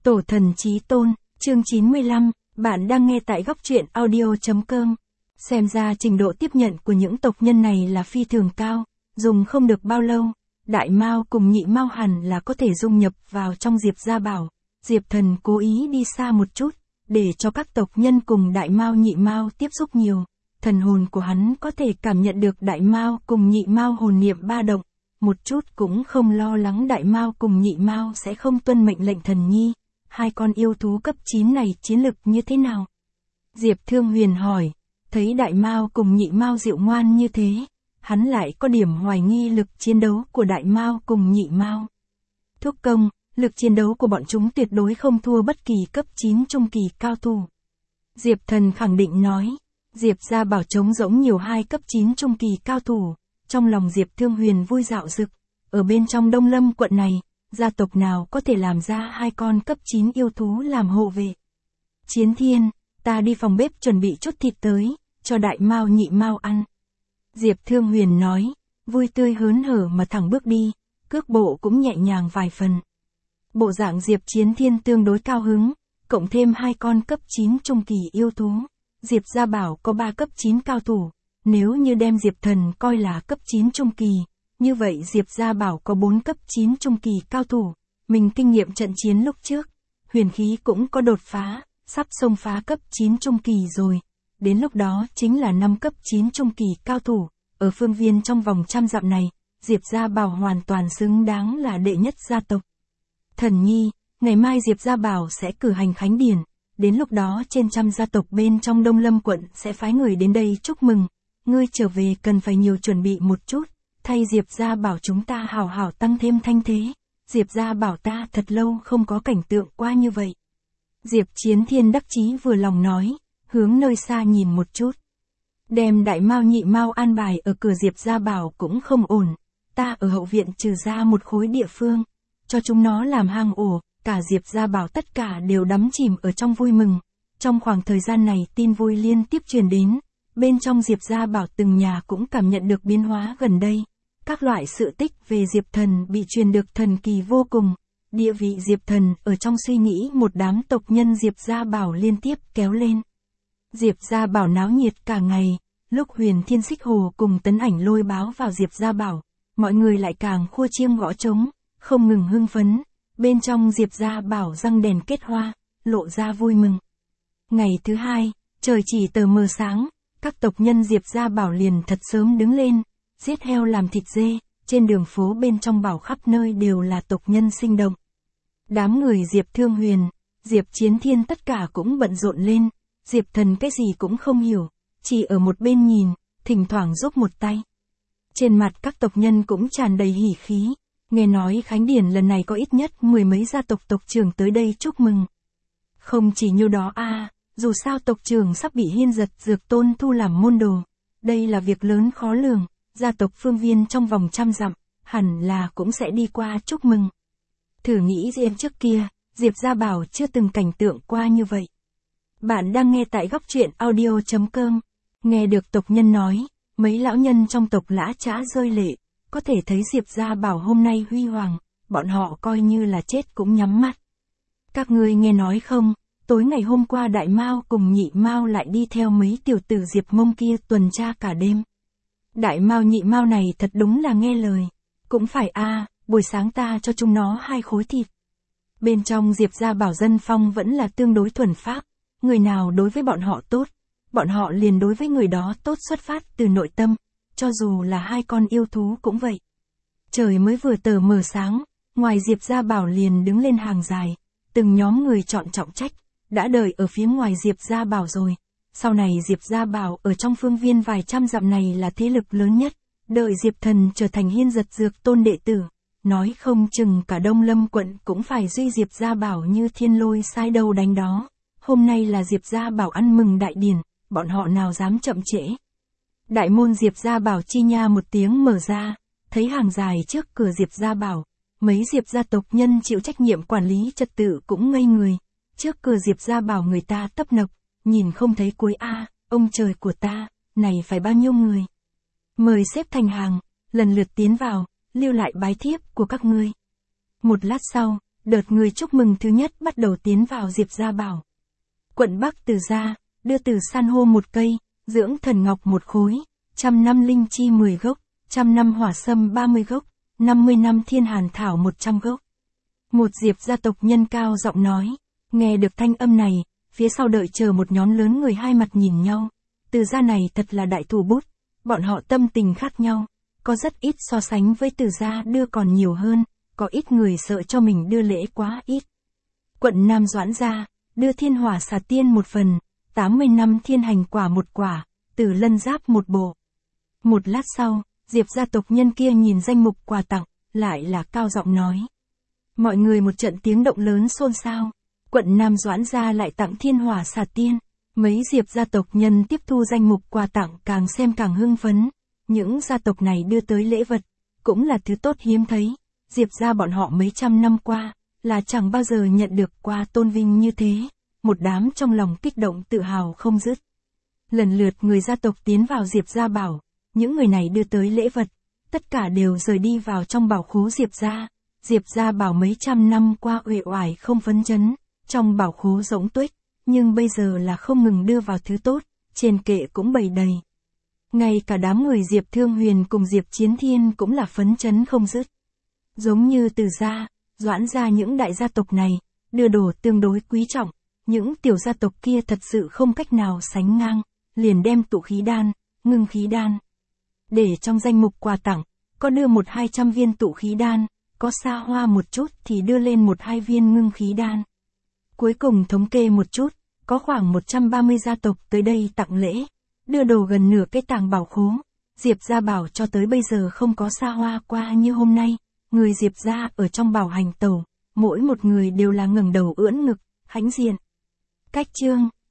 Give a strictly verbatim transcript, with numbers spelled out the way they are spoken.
Tổ thần chí tôn, chương chín mươi lăm, bạn đang nghe tại góc truyện audio chấm com. Xem ra trình độ tiếp nhận của những tộc nhân này là phi thường cao, dùng không được bao lâu, Đại Mao cùng Nhị Mao hẳn là có thể dung nhập vào trong Diệp Gia Bảo. Diệp Thần cố ý đi xa một chút, để cho các tộc nhân cùng Đại Mao Nhị Mao tiếp xúc nhiều. Thần hồn của hắn có thể cảm nhận được Đại Mao cùng Nhị Mao hồn niệm ba động, một chút cũng không lo lắng Đại Mao cùng Nhị Mao sẽ không tuân mệnh lệnh thần nhi. Hai con yêu thú cấp chín này chiến lực như thế nào? Diệp Thương Huyền hỏi, thấy Đại Mao cùng Nhị Mao dịu ngoan như thế, hắn lại có điểm hoài nghi lực chiến đấu của Đại Mao cùng Nhị Mao. Thúc công, lực chiến đấu của bọn chúng tuyệt đối không thua bất kỳ cấp chín trung kỳ cao thủ. Diệp Thần khẳng định nói, Diệp Gia Bảo trống rỗng nhiều hai cấp chín trung kỳ cao thủ, trong lòng Diệp Thương Huyền vui dạo dực, ở bên trong Đông Lâm quận này, gia tộc nào có thể làm ra hai con cấp chín yêu thú làm hộ vệ. Chiến Thiên, ta đi phòng bếp chuẩn bị chút thịt tới, cho Đại Mao Nhị Mao ăn. Diệp Thương Huyền nói, vui tươi hớn hở mà thẳng bước đi, cước bộ cũng nhẹ nhàng vài phần. Bộ dạng Diệp Chiến Thiên tương đối cao hứng, cộng thêm hai con cấp chín trung kỳ yêu thú. Diệp Gia Bảo có ba cấp chín cao thủ, nếu như đem Diệp Thần coi là cấp chín trung kỳ, như vậy Diệp Gia Bảo có bốn cấp chín trung kỳ cao thủ, mình kinh nghiệm trận chiến lúc trước, huyền khí cũng có đột phá, sắp xông phá cấp chín trung kỳ rồi, đến lúc đó chính là năm cấp chín trung kỳ cao thủ, ở phương viên trong vòng trăm dặm này, Diệp Gia Bảo hoàn toàn xứng đáng là đệ nhất gia tộc. Thần nhi, ngày mai Diệp Gia Bảo sẽ cử hành khánh điển, đến lúc đó trên trăm gia tộc bên trong Đông Lâm quận sẽ phái người đến đây chúc mừng, ngươi trở về cần phải nhiều chuẩn bị một chút, thay Diệp Gia Bảo chúng ta hào hào tăng thêm thanh thế, Diệp Gia Bảo ta thật lâu không có cảnh tượng qua như vậy. Diệp Chiến Thiên đắc chí vừa lòng nói, hướng nơi xa nhìn một chút. Đem Đại Mao Nhị Mao an bài ở cửa Diệp Gia Bảo cũng không ổn, ta ở hậu viện trừ ra một khối địa phương, cho chúng nó làm hang ổ, cả Diệp Gia Bảo tất cả đều đắm chìm ở trong vui mừng. Trong khoảng thời gian này tin vui liên tiếp truyền đến, bên trong Diệp Gia Bảo từng nhà cũng cảm nhận được biến hóa gần đây. Các loại sự tích về Diệp Thần bị truyền được thần kỳ vô cùng, địa vị Diệp Thần ở trong suy nghĩ một đám tộc nhân Diệp Gia Bảo liên tiếp kéo lên. Diệp Gia Bảo náo nhiệt cả ngày, lúc Huyền Thiên Xích Hồ cùng Tấn Ảnh Lôi báo vào Diệp Gia Bảo, mọi người lại càng khua chiêng gõ trống, không ngừng hưng phấn, bên trong Diệp Gia Bảo răng đèn kết hoa, lộ ra vui mừng. Ngày thứ hai, trời chỉ tờ mờ sáng, các tộc nhân Diệp Gia Bảo liền thật sớm đứng lên, giết heo làm thịt dê, trên đường phố bên trong Bảo khắp nơi đều là tộc nhân sinh động. Đám người Diệp Thương Huyền, Diệp Chiến Thiên tất cả cũng bận rộn lên, Diệp Thần cái gì cũng không hiểu, chỉ ở một bên nhìn, thỉnh thoảng giúp một tay. Trên mặt các tộc nhân cũng tràn đầy hỉ khí, nghe nói khánh điển lần này có ít nhất mười mấy gia tộc tộc trưởng tới đây chúc mừng. Không chỉ nhiêu đó a, à, dù sao tộc trưởng sắp bị Hiên Giật Dược Tôn thu làm môn đồ, đây là việc lớn khó lường. Gia tộc phương viên trong vòng trăm dặm, hẳn là cũng sẽ đi qua chúc mừng. Thử nghĩ riêng trước kia, Diệp Gia Bảo chưa từng cảnh tượng qua như vậy. Bạn đang nghe tại góc truyện audio chấm com, nghe được tộc nhân nói, mấy lão nhân trong tộc lã chã rơi lệ, có thể thấy Diệp Gia Bảo hôm nay huy hoàng, bọn họ coi như là chết cũng nhắm mắt. Các ngươi nghe nói không, tối ngày hôm qua Đại Mao cùng Nhị Mao lại đi theo mấy tiểu tử Diệp Mông kia tuần tra cả đêm. Đại Mao Nhị Mao này thật đúng là nghe lời. Cũng phải a, à, buổi sáng ta cho chúng nó hai khối thịt. Bên trong Diệp Gia Bảo dân phong vẫn là tương đối thuần phác, người nào đối với bọn họ tốt, bọn họ liền đối với người đó tốt xuất phát từ nội tâm, cho dù là hai con yêu thú cũng vậy. Trời mới vừa tờ mờ sáng, ngoài Diệp Gia Bảo liền đứng lên hàng dài, từng nhóm người chọn trọng trách, đã đợi ở phía ngoài Diệp Gia Bảo rồi. Sau này Diệp Gia Bảo ở trong phương viên vài trăm dặm này là thế lực lớn nhất, đợi Diệp Thần trở thành Hiên Giật Dược Tôn đệ tử, nói không chừng cả Đông Lâm quận cũng phải duy Diệp Gia Bảo như thiên lôi sai đâu đánh đó. Hôm nay là Diệp Gia Bảo ăn mừng đại điển, bọn họ nào dám chậm trễ. Đại môn Diệp Gia Bảo chi nha một tiếng mở ra, thấy hàng dài trước cửa Diệp Gia Bảo, mấy Diệp gia tộc nhân chịu trách nhiệm quản lý trật tự cũng ngây người, trước cửa Diệp Gia Bảo người ta tấp nập. Nhìn không thấy cuối a, à, ông trời của ta, này phải bao nhiêu người. Mời xếp thành hàng, lần lượt tiến vào, lưu lại bái thiếp của các ngươi. Một lát sau, đợt người chúc mừng thứ nhất bắt đầu tiến vào Diệp Gia Bảo. Quận Bắc Từ Gia, đưa từ san hô một cây, dưỡng thần ngọc một khối, trăm năm linh chi mười gốc, trăm năm hỏa sâm ba mươi gốc, năm mươi năm thiên hàn thảo một trăm gốc. Một Diệp gia tộc nhân cao giọng nói, nghe được thanh âm này, phía sau đợi chờ một nhóm lớn người hai mặt nhìn nhau. Từ gia này thật là đại thủ bút, bọn họ tâm tình khác nhau, có rất ít so sánh với Từ gia đưa còn nhiều hơn, có ít người sợ cho mình đưa lễ quá ít. Quận Nam Doãn gia, đưa thiên hỏa xà tiên một phần, tám mươi năm thiên hành quả một quả, Tử lân giáp một bộ. Một lát sau, Diệp gia tộc nhân kia nhìn danh mục quà tặng, lại là cao giọng nói. Mọi người một trận tiếng động lớn xôn xao, quận Nam Doãn gia lại tặng thiên hỏa xà tiên. Mấy Diệp gia tộc nhân tiếp thu danh mục quà tặng càng xem càng hưng phấn. Những gia tộc này đưa tới lễ vật, cũng là thứ tốt hiếm thấy. Diệp gia bọn họ mấy trăm năm qua, là chẳng bao giờ nhận được quà tôn vinh như thế. Một đám trong lòng kích động tự hào không dứt. Lần lượt người gia tộc tiến vào Diệp gia bảo, những người này đưa tới lễ vật, tất cả đều rời đi vào trong bảo khố Diệp gia. Diệp gia bảo mấy trăm năm qua uể oải không phấn chấn, trong bảo khố rỗng tuếch, nhưng bây giờ là không ngừng đưa vào thứ tốt, trên kệ cũng bày đầy. Ngay cả đám người Diệp Thương Huyền cùng Diệp Chiến Thiên cũng là phấn chấn không dứt. Giống như Từ gia, Doãn gia những đại gia tộc này, đưa đồ tương đối quý trọng, những tiểu gia tộc kia thật sự không cách nào sánh ngang, liền đem tụ khí đan, ngưng khí đan. Để trong danh mục quà tặng, có đưa một hai trăm viên tụ khí đan, có xa hoa một chút thì đưa lên một hai viên ngưng khí đan. Cuối cùng thống kê một chút, có khoảng một trăm ba mươi gia tộc tới đây tặng lễ, đưa đồ gần nửa cái tàng bảo khố. Diệp gia bảo cho tới bây giờ không có xa hoa qua như hôm nay, người Diệp gia ở trong bảo hành tàu, mỗi một người đều là ngẩng đầu ưỡn ngực, hãnh diện. Cách chương